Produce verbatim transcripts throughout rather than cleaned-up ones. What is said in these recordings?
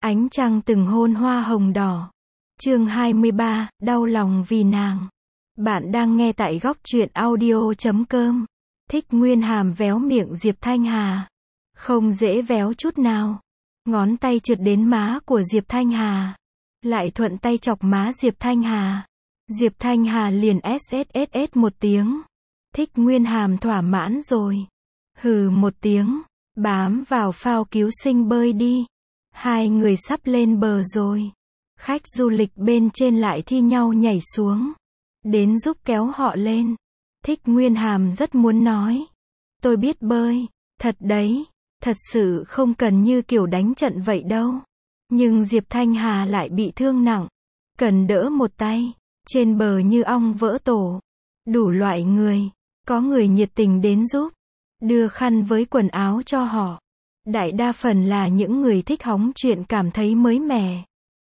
Ánh trăng từng hôn hoa hồng đỏ. Chương hai mươi ba, đau lòng vì nàng. Bạn đang nghe tại góc truyện audio chấm com. Thích Nguyên Hàm véo miệng Diệp Thanh Hà. Không dễ véo chút nào. Ngón tay trượt đến má của Diệp Thanh Hà. Lại thuận tay chọc má Diệp Thanh Hà. Diệp Thanh Hà liền sss một tiếng. Thích Nguyên Hàm thỏa mãn rồi. Hừ một tiếng. Bám vào phao cứu sinh bơi đi. Hai người sắp lên bờ rồi. Khách du lịch bên trên lại thi nhau nhảy xuống. Đến giúp kéo họ lên. Thích Nguyên Hàm rất muốn nói. Tôi biết bơi. Thật đấy. Thật sự không cần như kiểu đánh trận vậy đâu. Nhưng Diệp Thanh Hà lại bị thương nặng. Cần đỡ một tay. Trên bờ như ong vỡ tổ. Đủ loại người. Có người nhiệt tình đến giúp. Đưa khăn với quần áo cho họ. Đại đa phần là những người thích hóng chuyện cảm thấy mới mẻ.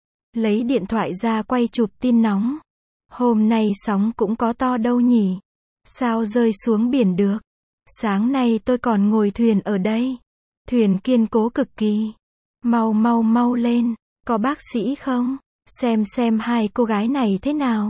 Lấy điện thoại ra quay chụp tin nóng. Hôm nay sóng cũng có to đâu nhỉ? Sao rơi xuống biển được? Sáng nay tôi còn ngồi thuyền ở đây. Thuyền kiên cố cực kỳ. Mau mau mau lên. Có bác sĩ không? Xem xem hai cô gái này thế nào.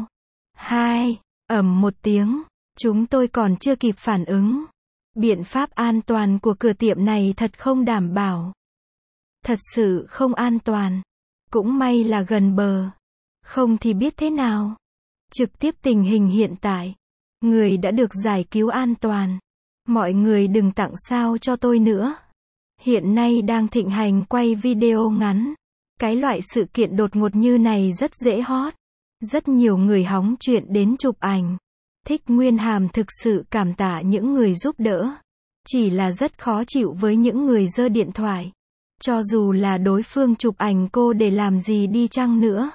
Hai, ầm một tiếng. Chúng tôi còn chưa kịp phản ứng. Biện pháp an toàn của cửa tiệm này thật không đảm bảo. Thật sự không an toàn. Cũng may là gần bờ. Không thì biết thế nào. Trực tiếp tình hình hiện tại. Người đã được giải cứu an toàn. Mọi người đừng tặng sao cho tôi nữa. Hiện nay đang thịnh hành quay video ngắn. Cái loại sự kiện đột ngột như này rất dễ hot. Rất nhiều người hóng chuyện đến chụp ảnh. Thích Nguyên Hàm thực sự cảm tạ những người giúp đỡ. Chỉ là rất khó chịu với những người giơ điện thoại. Cho dù là đối phương chụp ảnh cô để làm gì đi chăng nữa.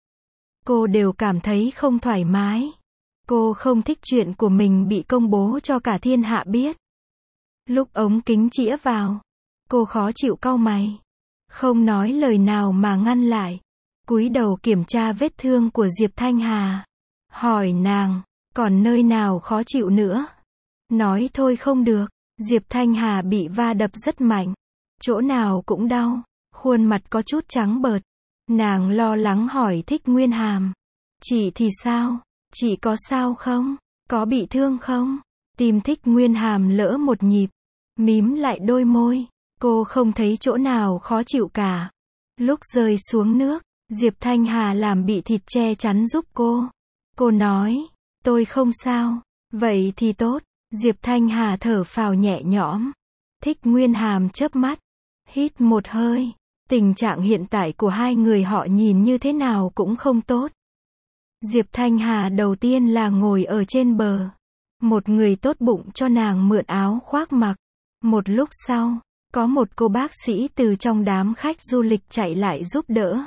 Cô đều cảm thấy không thoải mái. Cô không thích chuyện của mình bị công bố cho cả thiên hạ biết. Lúc ống kính chĩa vào. Cô khó chịu cau mày. Không nói lời nào mà ngăn lại. Cúi đầu kiểm tra vết thương của Diệp Thanh Hà. Hỏi nàng. Còn nơi nào khó chịu nữa? Nói thôi không được. Diệp Thanh Hà bị va đập rất mạnh. Chỗ nào cũng đau. Khuôn mặt có chút trắng bợt. Nàng lo lắng hỏi Thích Nguyên Hàm. Chị thì sao? Chị có sao không? Có bị thương không? Tim Thích Nguyên Hàm lỡ một nhịp. Mím lại đôi môi. Cô không thấy chỗ nào khó chịu cả. Lúc rơi xuống nước, Diệp Thanh Hà làm bị thịt che chắn giúp cô. Cô nói. Tôi không sao. Vậy thì tốt. Diệp Thanh Hà thở phào nhẹ nhõm. Thích Nguyên Hàm chớp mắt. Hít một hơi. Tình trạng hiện tại của hai người họ nhìn như thế nào cũng không tốt. Diệp Thanh Hà đầu tiên là ngồi ở trên bờ. Một người tốt bụng cho nàng mượn áo khoác mặc. Một lúc sau, có một cô bác sĩ từ trong đám khách du lịch chạy lại giúp đỡ.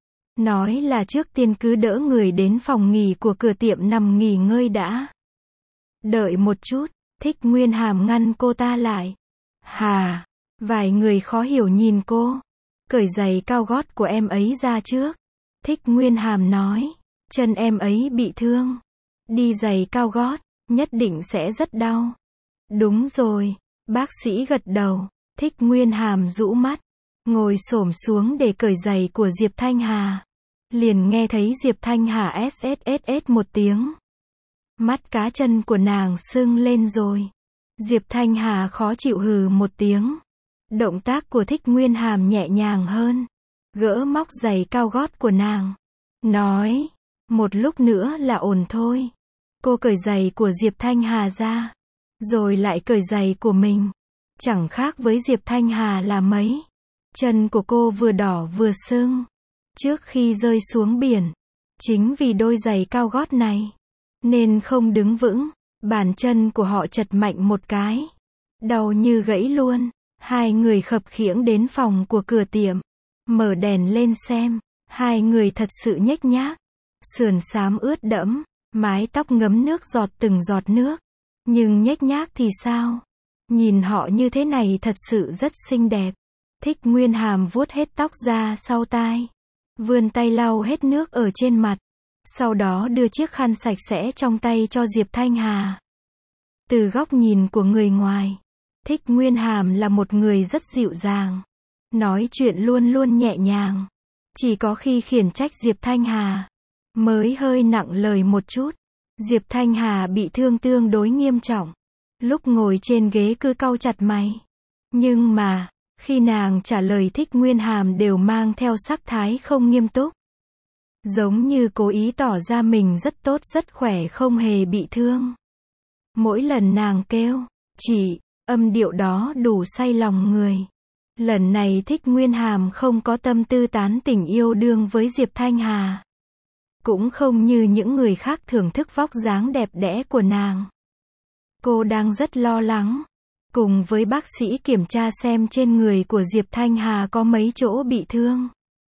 Nói là trước tiên cứ đỡ người đến phòng nghỉ của cửa tiệm nằm nghỉ ngơi đã. Đợi một chút, Thích Nguyên Hàm ngăn cô ta lại. Hà, vài người khó hiểu nhìn cô. Cởi giày cao gót của em ấy ra trước. Thích Nguyên Hàm nói, chân em ấy bị thương. Đi giày cao gót, nhất định sẽ rất đau. Đúng rồi, bác sĩ gật đầu. Thích Nguyên Hàm rũ mắt, ngồi xổm xuống để cởi giày của Diệp Thanh Hà. Liền nghe thấy Diệp Thanh Hà sss một tiếng. Mắt cá chân của nàng sưng lên rồi. Diệp Thanh Hà khó chịu hừ một tiếng. Động tác của Thích Nguyên Hàm nhẹ nhàng hơn. Gỡ móc giày cao gót của nàng. Nói, một lúc nữa là ổn thôi. Cô cởi giày của Diệp Thanh Hà ra. Rồi lại cởi giày của mình. Chẳng khác với Diệp Thanh Hà là mấy. Chân của cô vừa đỏ vừa sưng. Trước khi rơi xuống biển. Chính vì đôi giày cao gót này. Nên không đứng vững. Bàn chân của họ chật mạnh một cái. Đau như gãy luôn. Hai người khập khiễng đến phòng của cửa tiệm. Mở đèn lên xem. Hai người thật sự nhếch nhác. Sườn xám ướt đẫm. Mái tóc ngấm nước giọt từng giọt nước. Nhưng nhếch nhác thì sao? Nhìn họ như thế này thật sự rất xinh đẹp. Thích Nguyên Hàm vuốt hết tóc ra sau tai. Vươn tay lau hết nước ở trên mặt. Sau đó đưa chiếc khăn sạch sẽ trong tay cho Diệp Thanh Hà. Từ góc nhìn của người ngoài, Thích Nguyên Hàm là một người rất dịu dàng. nói chuyện luôn luôn nhẹ nhàng. Chỉ có khi khiển trách Diệp Thanh Hà, mới hơi nặng lời một chút. Diệp Thanh Hà bị thương tương đối nghiêm trọng. Lúc ngồi trên ghế cứ cau chặt mày. Nhưng mà, khi nàng trả lời Thích Nguyên Hàm đều mang theo sắc thái không nghiêm túc. Giống như cố ý tỏ ra mình rất tốt rất khỏe không hề bị thương. Mỗi lần nàng kêu, chị, âm điệu đó đủ say lòng người. Lần này Thích Nguyên Hàm không có tâm tư tán tỉnh yêu đương với Diệp Thanh Hà. Cũng không như những người khác thưởng thức vóc dáng đẹp đẽ của nàng. Cô đang rất lo lắng. Cùng với bác sĩ kiểm tra xem trên người của Diệp Thanh Hà có mấy chỗ bị thương.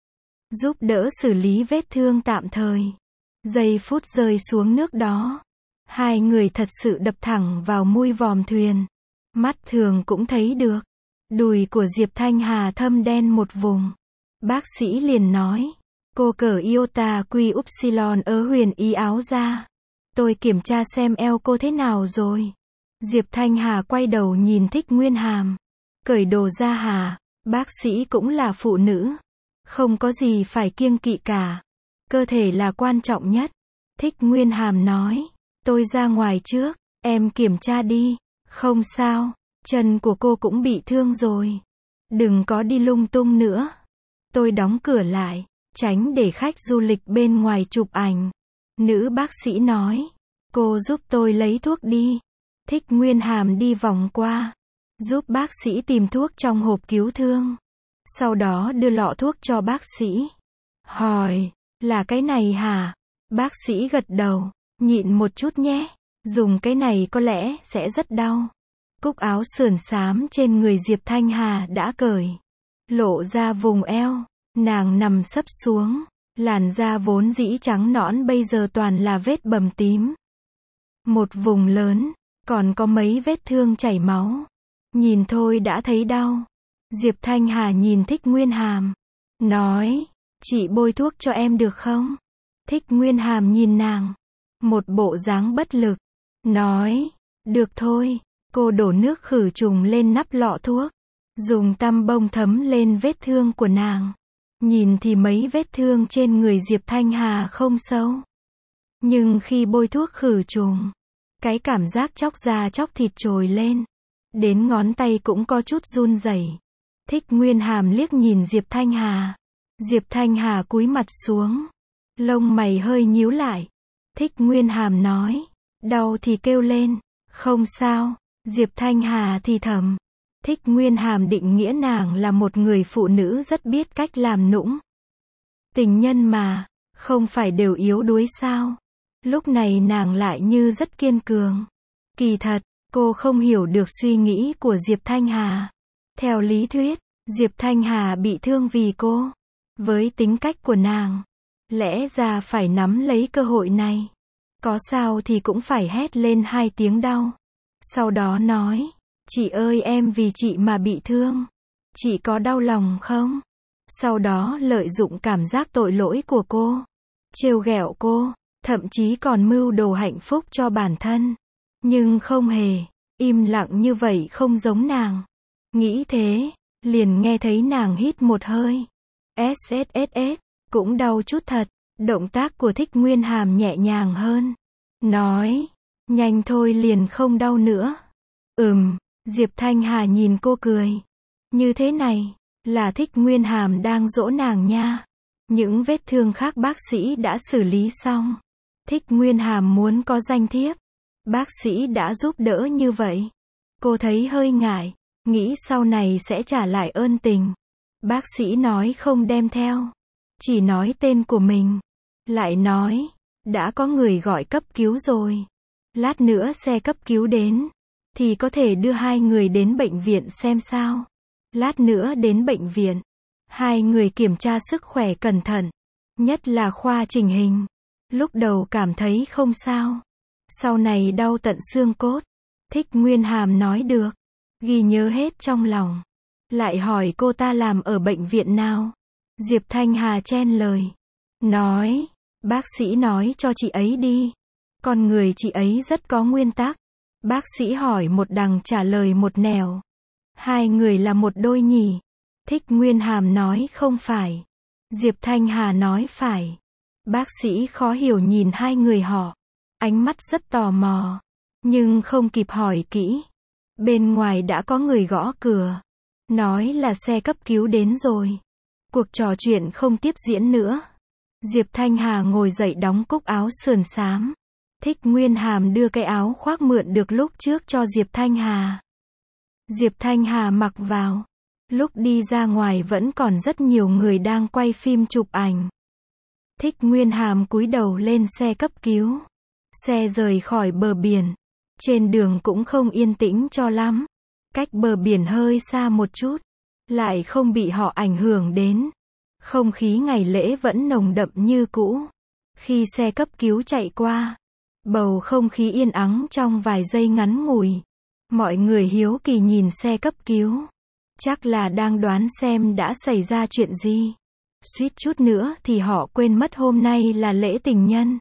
Giúp đỡ xử lý vết thương tạm thời. Giây phút rơi xuống nước đó. Hai người thật sự đập thẳng vào mui vòm thuyền. Mắt thường cũng thấy được. Đùi của Diệp Thanh Hà thâm đen một vùng. Bác sĩ liền nói. Cô cởi iota quy upsilon ở huyền y áo ra. Tôi kiểm tra xem eo cô thế nào rồi. Diệp Thanh Hà quay đầu nhìn Thích Nguyên Hàm. Cởi đồ ra hả? Bác sĩ cũng là phụ nữ. Không có gì phải kiêng kỵ cả. Cơ thể là quan trọng nhất. Thích Nguyên Hàm nói. Tôi ra ngoài trước. Em kiểm tra đi. Không sao. Chân của cô cũng bị thương rồi. Đừng có đi lung tung nữa. Tôi đóng cửa lại. Tránh để khách du lịch bên ngoài chụp ảnh. Nữ bác sĩ nói. Cô giúp tôi lấy thuốc đi. Thích Nguyên Hàm đi vòng qua. Giúp bác sĩ tìm thuốc trong hộp cứu thương. Sau đó đưa lọ thuốc cho bác sĩ. Hỏi. Là cái này hả? Bác sĩ gật đầu. Nhịn một chút nhé. Dùng cái này có lẽ sẽ rất đau. Cúc áo sườn xám trên người Diệp Thanh Hà đã cởi. Lộ ra vùng eo. Nàng nằm sấp xuống. Làn da vốn dĩ trắng nõn bây giờ toàn là vết bầm tím. Một vùng lớn. Còn có mấy vết thương chảy máu. Nhìn thôi đã thấy đau. Diệp Thanh Hà nhìn Thích Nguyên Hàm. Nói. Chị bôi thuốc cho em được không? Thích Nguyên Hàm nhìn nàng. Một bộ dáng bất lực. Nói. Được thôi. Cô đổ nước khử trùng lên nắp lọ thuốc. Dùng tăm bông thấm lên vết thương của nàng. Nhìn thì mấy vết thương trên người Diệp Thanh Hà không sâu. Nhưng khi bôi thuốc khử trùng, cái cảm giác chóc da chóc thịt trồi lên. Đến ngón tay cũng có chút run rẩy. Thích Nguyên Hàm liếc nhìn Diệp Thanh Hà. Diệp Thanh Hà cúi mặt xuống. Lông mày hơi nhíu lại. Thích Nguyên Hàm nói. Đau thì kêu lên. Không sao. Diệp Thanh Hà thì thầm. Thích Nguyên Hàm định nghĩa nàng là một người phụ nữ rất biết cách làm nũng. Tình nhân mà, không phải đều yếu đuối sao? Lúc này nàng lại như rất kiên cường. Kỳ thật, cô không hiểu được suy nghĩ của Diệp Thanh Hà. Theo lý thuyết, Diệp Thanh Hà bị thương vì cô. Với tính cách của nàng, lẽ ra phải nắm lấy cơ hội này. Có sao thì cũng phải hét lên hai tiếng đau. Sau đó nói. Chị ơi em vì chị mà bị thương. Chị có đau lòng không? Sau đó lợi dụng cảm giác tội lỗi của cô. Trêu ghẹo cô. Thậm chí còn mưu đồ hạnh phúc cho bản thân. Nhưng không hề. Im lặng như vậy không giống nàng. Nghĩ thế. Liền nghe thấy nàng hít một hơi. ét ét ét ét. Cũng đau chút thật. Động tác của Thích Nguyên Hàm nhẹ nhàng hơn. Nói. Nhanh thôi liền không đau nữa. Ừm. Diệp Thanh Hà nhìn cô cười. Như thế này, là Thích Nguyên Hàm đang dỗ nàng nha. Những vết thương khác bác sĩ đã xử lý xong. Thích Nguyên Hàm muốn có danh thiếp. Bác sĩ đã giúp đỡ như vậy. Cô thấy hơi ngại, nghĩ sau này sẽ trả lại ơn tình. Bác sĩ nói không đem theo. Chỉ nói tên của mình. Lại nói, đã có người gọi cấp cứu rồi. Lát nữa xe cấp cứu đến. Thì có thể đưa hai người đến bệnh viện xem sao. Lát nữa đến bệnh viện. Hai người kiểm tra sức khỏe cẩn thận. Nhất là khoa chỉnh hình. Lúc đầu cảm thấy không sao. Sau này đau tận xương cốt. Thích Nguyên Hàm nói được. Ghi nhớ hết trong lòng. Lại hỏi cô ta làm ở bệnh viện nào. Diệp Thanh Hà chen lời. Nói. Bác sĩ nói cho chị ấy đi. Con người chị ấy rất có nguyên tắc. Bác sĩ hỏi một đằng trả lời một nẻo. Hai người là một đôi nhỉ. Thích Nguyên Hàm nói không phải. Diệp Thanh Hà nói phải. Bác sĩ khó hiểu nhìn hai người họ. Ánh mắt rất tò mò. Nhưng không kịp hỏi kỹ. Bên ngoài đã có người gõ cửa. Nói là xe cấp cứu đến rồi. Cuộc trò chuyện không tiếp diễn nữa. Diệp Thanh Hà ngồi dậy đóng cúc áo sườn xám. Thích Nguyên Hàm đưa cái áo khoác mượn được lúc trước cho Diệp Thanh Hà. Diệp Thanh Hà mặc vào. Lúc đi ra ngoài vẫn còn rất nhiều người đang quay phim chụp ảnh. Thích Nguyên Hàm cúi đầu lên xe cấp cứu. Xe rời khỏi bờ biển. Trên đường cũng không yên tĩnh cho lắm. Cách bờ biển hơi xa một chút. Lại không bị họ ảnh hưởng đến. Không khí ngày lễ vẫn nồng đậm như cũ. Khi xe cấp cứu chạy qua, bầu không khí yên ắng trong vài giây ngắn ngủi. Mọi người hiếu kỳ nhìn xe cấp cứu. Chắc là đang đoán xem đã xảy ra chuyện gì. Suýt chút nữa thì họ quên mất hôm nay là lễ tình nhân.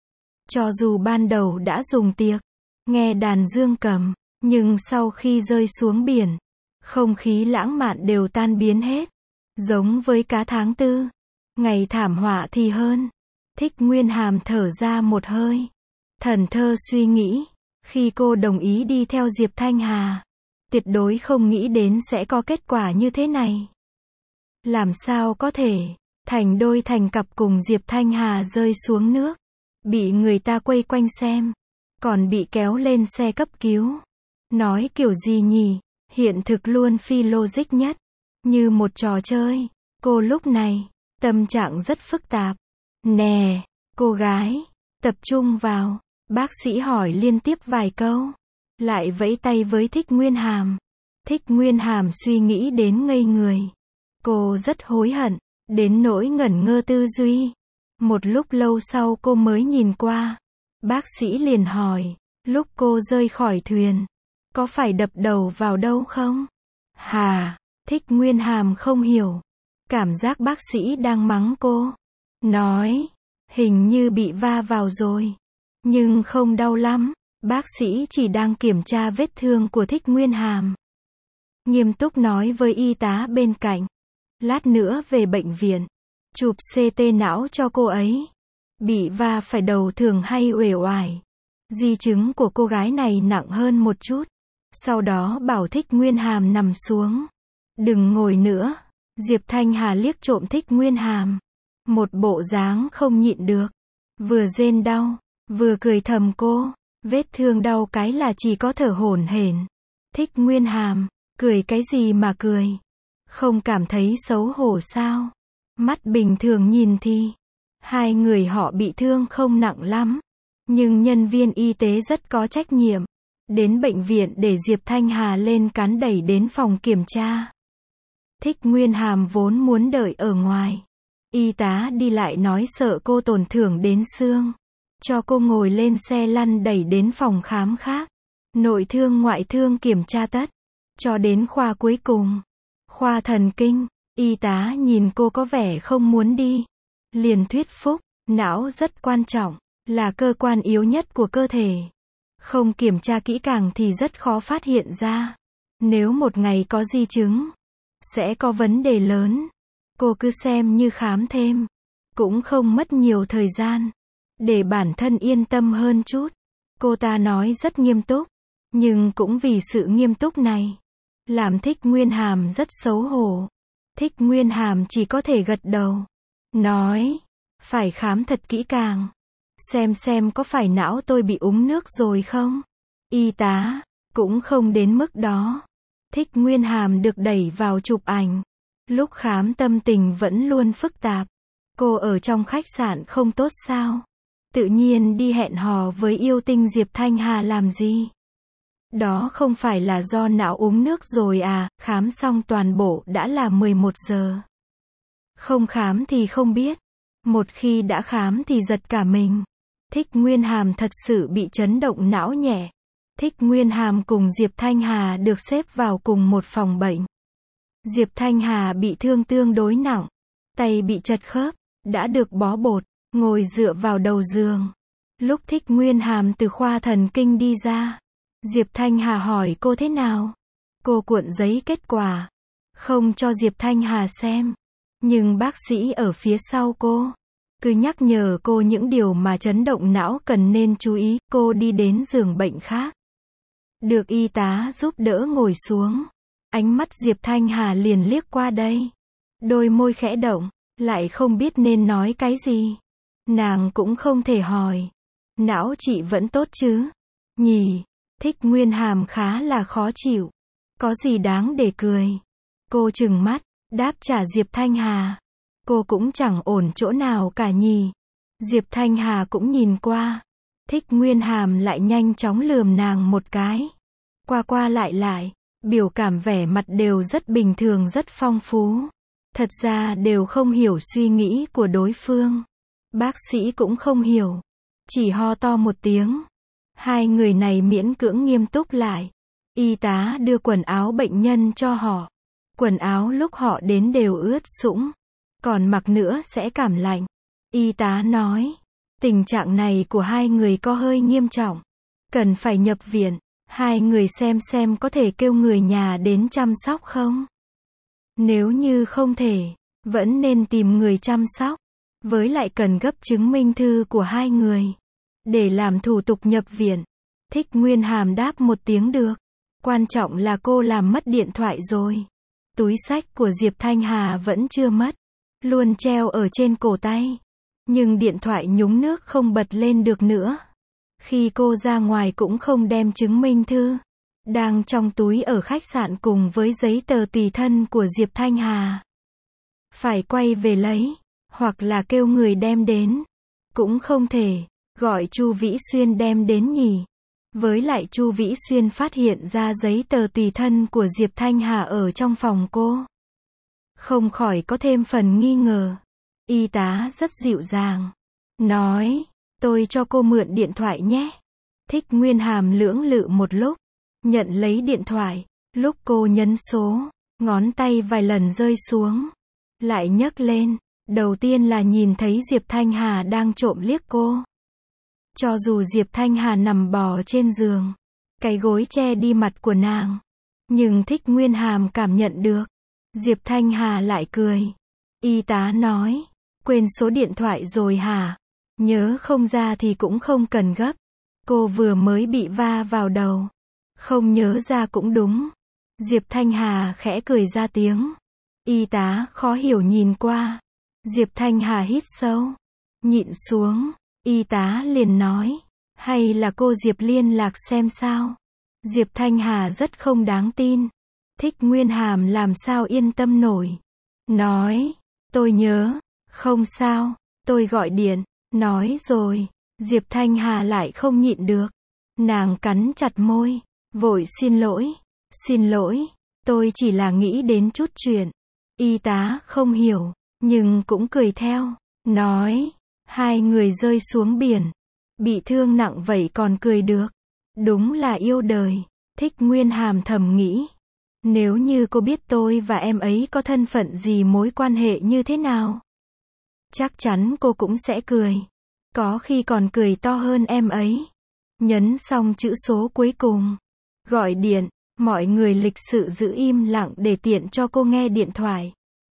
Cho dù ban đầu đã dùng tiệc, nghe đàn dương cầm, nhưng sau khi rơi xuống biển, không khí lãng mạn đều tan biến hết. Giống với cá tháng tư. Ngày thảm họa thì hơn. Thích Nguyên Hàm thở ra một hơi. Thẫn thờ suy nghĩ. Khi cô đồng ý đi theo Diệp Thanh Hà, tuyệt đối không nghĩ đến sẽ có kết quả như thế này. Làm sao có thể thành đôi thành cặp cùng Diệp Thanh Hà rơi xuống nước. Bị người ta quay quanh xem. Còn bị kéo lên xe cấp cứu. Nói kiểu gì nhỉ? Hiện thực luôn phi logic nhất. Như một trò chơi. Cô lúc này, tâm trạng rất phức tạp. Nè, cô gái, tập trung vào. Bác sĩ hỏi liên tiếp vài câu. Lại vẫy tay với Thích Nguyên Hàm. Thích Nguyên Hàm suy nghĩ đến ngây người. Cô rất hối hận, đến nỗi ngẩn ngơ tư duy. Một lúc lâu sau cô mới nhìn qua. Bác sĩ liền hỏi, lúc cô rơi khỏi thuyền, có phải đập đầu vào đâu không? Hà, Thích Nguyên Hàm không hiểu. Cảm giác bác sĩ đang mắng cô. Nói, hình như bị va vào rồi. Nhưng không đau lắm. Bác sĩ chỉ đang kiểm tra vết thương của Thích Nguyên Hàm. Nghiêm túc nói với y tá bên cạnh. Lát nữa về bệnh viện. Chụp xê tê não cho cô ấy. Bị va phải đầu thường hay uể oải. Di chứng của cô gái này nặng hơn một chút. Sau đó bảo Thích Nguyên Hàm nằm xuống. Đừng ngồi nữa. Diệp Thanh Hà liếc trộm Thích Nguyên Hàm. Một bộ dáng không nhịn được. Vừa rên đau, vừa cười thầm cô. Vết thương đau cái là chỉ có thở hổn hển. Thích Nguyên Hàm, cười cái gì mà cười? Không cảm thấy xấu hổ sao? Mắt bình thường nhìn thì, hai người họ bị thương không nặng lắm. Nhưng nhân viên y tế rất có trách nhiệm. Đến bệnh viện để Diệp Thanh Hà lên cán đẩy đến phòng kiểm tra. Thích Nguyên Hàm vốn muốn đợi ở ngoài. Y tá đi lại nói sợ cô tổn thương đến xương. Cho cô ngồi lên xe lăn đẩy đến phòng khám khác. Nội thương ngoại thương kiểm tra tất. Cho đến khoa cuối cùng. Khoa thần kinh. Y tá nhìn cô có vẻ không muốn đi. Liền thuyết phục, não rất quan trọng. Là cơ quan yếu nhất của cơ thể. Không kiểm tra kỹ càng thì rất khó phát hiện ra. Nếu một ngày có di chứng, sẽ có vấn đề lớn. Cô cứ xem như khám thêm. Cũng không mất nhiều thời gian. Để bản thân yên tâm hơn chút. Cô ta nói rất nghiêm túc. Nhưng cũng vì sự nghiêm túc này, làm Thích Nguyên Hàm rất xấu hổ. Thích Nguyên Hàm chỉ có thể gật đầu. Nói, phải khám thật kỹ càng. Xem xem có phải não tôi bị úng nước rồi không? Y tá, cũng không đến mức đó. Thích Nguyên Hàm được đẩy vào chụp ảnh. Lúc khám tâm tình vẫn luôn phức tạp. Cô ở trong khách sạn không tốt sao? Tự nhiên đi hẹn hò với yêu tinh Diệp Thanh Hà làm gì? Đó không phải là do não uống nước rồi à? Khám xong toàn bộ đã là mười một giờ. Không khám thì không biết. Một khi đã khám thì giật cả mình. Thích Nguyên Hàm thật sự bị chấn động não nhẹ. Thích Nguyên Hàm cùng Diệp Thanh Hà được xếp vào cùng một phòng bệnh. Diệp Thanh Hà bị thương tương đối nặng. Tay bị chật khớp, đã được bó bột, ngồi dựa vào đầu giường. Lúc Thích Nguyên Hàm từ khoa thần kinh đi ra, Diệp Thanh Hà hỏi cô thế nào. Cô cuộn giấy kết quả. không cho Diệp Thanh Hà xem. Nhưng bác sĩ ở phía sau cô, cứ nhắc nhở cô những điều mà chấn động não cần nên chú ý. Cô đi đến giường bệnh khác, được y tá giúp đỡ ngồi xuống. Ánh mắt Diệp Thanh Hà liền liếc qua đây. Đôi môi khẽ động, lại không biết nên nói cái gì. Nàng cũng không thể hỏi. Não chị vẫn tốt chứ? Nhỉ? Thích Nguyên Hàm khá là khó chịu. Có gì đáng để cười? Cô trừng mắt, đáp trả Diệp Thanh Hà. Cô cũng chẳng ổn chỗ nào cả nhỉ. Diệp Thanh Hà cũng nhìn qua. Thích Nguyên Hàm lại nhanh chóng lườm nàng một cái. Qua qua lại lại, biểu cảm vẻ mặt đều rất bình thường, rất phong phú. Thật ra đều không hiểu suy nghĩ của đối phương. Bác sĩ cũng không hiểu. Chỉ ho to một tiếng. Hai người này miễn cưỡng nghiêm túc lại. Y tá đưa quần áo bệnh nhân cho họ. Quần áo lúc họ đến đều ướt sũng. Còn mặc nữa sẽ cảm lạnh. Y tá nói, tình trạng này của hai người có hơi nghiêm trọng. Cần phải nhập viện. Hai người xem xem có thể kêu người nhà đến chăm sóc không? Nếu như không thể, vẫn nên tìm người chăm sóc. Với lại cần gấp chứng minh thư của hai người, để làm thủ tục nhập viện. Thích Nguyên Hàm đáp một tiếng được. Quan trọng là cô làm mất điện thoại rồi. Túi xách của Diệp Thanh Hà vẫn chưa mất. Luôn treo ở trên cổ tay. Nhưng điện thoại nhúng nước không bật lên được nữa. Khi cô ra ngoài cũng không đem chứng minh thư. Đang trong túi ở khách sạn cùng với giấy tờ tùy thân của Diệp Thanh Hà. Phải quay về lấy. Hoặc là kêu người đem đến. Cũng không thể. Gọi Chu Vĩ Xuyên đem đến nhỉ. Với lại Chu Vĩ Xuyên phát hiện ra giấy tờ tùy thân của Diệp Thanh Hà ở trong phòng cô. Không khỏi có thêm phần nghi ngờ. Y tá rất dịu dàng. Nói, tôi cho cô mượn điện thoại nhé. Thích Nguyên Hàm lưỡng lự một lúc. Nhận lấy điện thoại. Lúc cô nhấn số, ngón tay vài lần rơi xuống. Lại nhấc lên. Đầu tiên là nhìn thấy Diệp Thanh Hà đang trộm liếc cô. Cho dù Diệp Thanh Hà nằm bò trên giường, cái gối che đi mặt của nàng, nhưng Thích Nguyên Hàm cảm nhận được. Diệp Thanh Hà lại cười. Y tá nói, quên số điện thoại rồi hả? Nhớ không ra thì cũng không cần gấp. Cô vừa mới bị va vào đầu. Không nhớ ra cũng đúng. Diệp Thanh Hà khẽ cười ra tiếng. Y tá khó hiểu nhìn qua. Diệp Thanh Hà hít sâu, nhịn xuống. Y tá liền nói, hay là cô Diệp liên lạc xem sao? Diệp Thanh Hà rất không đáng tin. Thích Nguyên Hàm làm sao yên tâm nổi. Nói, tôi nhớ, không sao, tôi gọi điện, nói rồi. Diệp Thanh Hà lại không nhịn được. Nàng cắn chặt môi, vội xin lỗi, xin lỗi, tôi chỉ là nghĩ đến chút chuyện. Y tá không hiểu, nhưng cũng cười theo, nói, hai người rơi xuống biển, bị thương nặng vậy còn cười được. Đúng là yêu đời. Thích Nguyên Hàm thầm nghĩ. Nếu như cô biết tôi và em ấy có thân phận gì, mối quan hệ như thế nào, chắc chắn cô cũng sẽ cười. Có khi còn cười to hơn em ấy. Nhấn xong chữ số cuối cùng. Gọi điện, mọi người lịch sự giữ im lặng để tiện cho cô nghe điện thoại.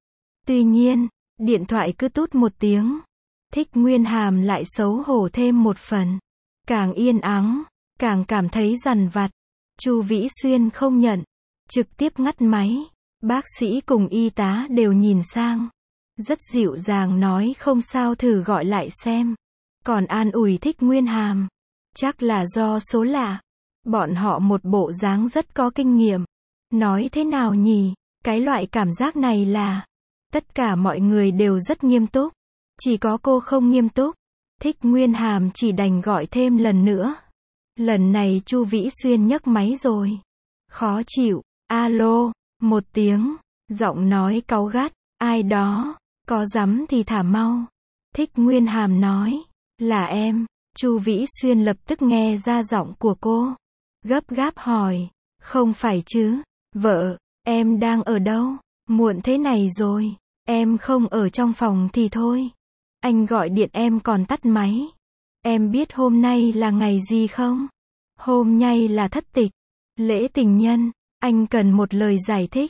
Tuy nhiên, điện thoại cứ tút một tiếng. Thích Nguyên Hàm lại xấu hổ thêm một phần. Càng yên ắng, càng cảm thấy dằn vặt. Chu Vĩ Xuyên không nhận, trực tiếp ngắt máy. Bác sĩ cùng y tá đều nhìn sang. Rất dịu dàng nói không sao, thử gọi lại xem. Còn an ủi Thích Nguyên Hàm. Chắc là do số lạ. Bọn họ một bộ dáng rất có kinh nghiệm. Nói thế nào nhỉ? Cái loại cảm giác này là tất cả mọi người đều rất nghiêm túc. Chỉ có cô không nghiêm túc. Thích Nguyên Hàm chỉ đành gọi thêm lần nữa. Lần này Chu Vĩ Xuyên nhấc máy rồi. Khó chịu. Alo. Một tiếng. Giọng nói cáu gắt. Ai đó? Có dám thì thả mau. Thích Nguyên Hàm nói. Là em. Chu Vĩ Xuyên lập tức nghe ra giọng của cô. Gấp gáp hỏi. Không phải chứ? Vợ, em đang ở đâu? Muộn thế này rồi. Em không ở trong phòng thì thôi. Anh gọi điện em còn tắt máy. Em biết hôm nay là ngày gì không? Hôm nay là thất tịch. Lễ tình nhân. Anh cần một lời giải thích.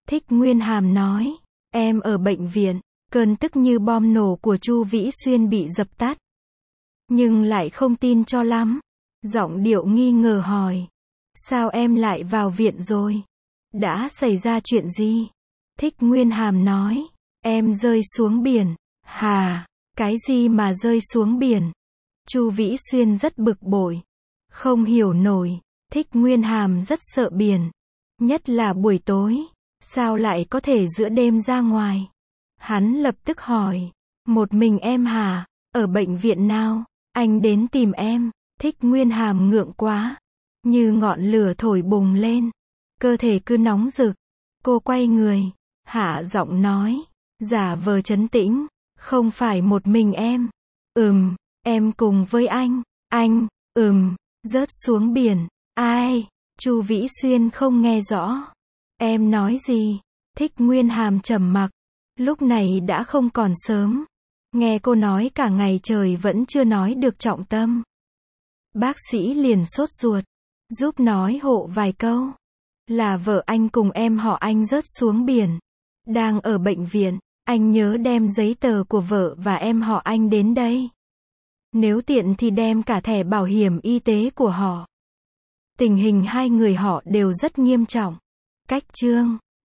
Thích Nguyên Hàm nói. Em ở bệnh viện. Cơn tức như bom nổ của Chu Vĩ Xuyên bị dập tắt. Nhưng lại không tin cho lắm. Giọng điệu nghi ngờ hỏi. Sao em lại vào viện rồi? Đã xảy ra chuyện gì? Thích Nguyên Hàm nói. Em rơi xuống biển. Hà, cái gì mà rơi xuống biển? Chu Vĩ Xuyên rất bực bội. Không hiểu nổi. Thích Nguyên Hàm rất sợ biển. Nhất là buổi tối. Sao lại có thể giữa đêm ra ngoài? Hắn lập tức hỏi. Một mình em hả? Ở bệnh viện nào? Anh đến tìm em. Thích Nguyên Hàm ngượng quá. Như ngọn lửa thổi bùng lên. Cơ thể cứ nóng rực. Cô quay người. Hạ giọng nói. Giả vờ trấn tĩnh. Không phải một mình em. Ừm, em cùng với anh. Anh, ừm, rớt xuống biển. Ai? Chu Vĩ Xuyên không nghe rõ. Em nói gì? Thích Nguyên Hàm trầm mặc. Lúc này đã không còn sớm. Nghe cô nói cả ngày trời vẫn chưa nói được trọng tâm. Bác sĩ liền sốt ruột. Giúp nói hộ vài câu. Là vợ anh cùng em họ anh rớt xuống biển. Đang ở bệnh viện. Anh nhớ đem giấy tờ của vợ và em họ anh đến đây. Nếu tiện thì đem cả thẻ bảo hiểm y tế của họ. Tình hình hai người họ đều rất nghiêm trọng. Cách chương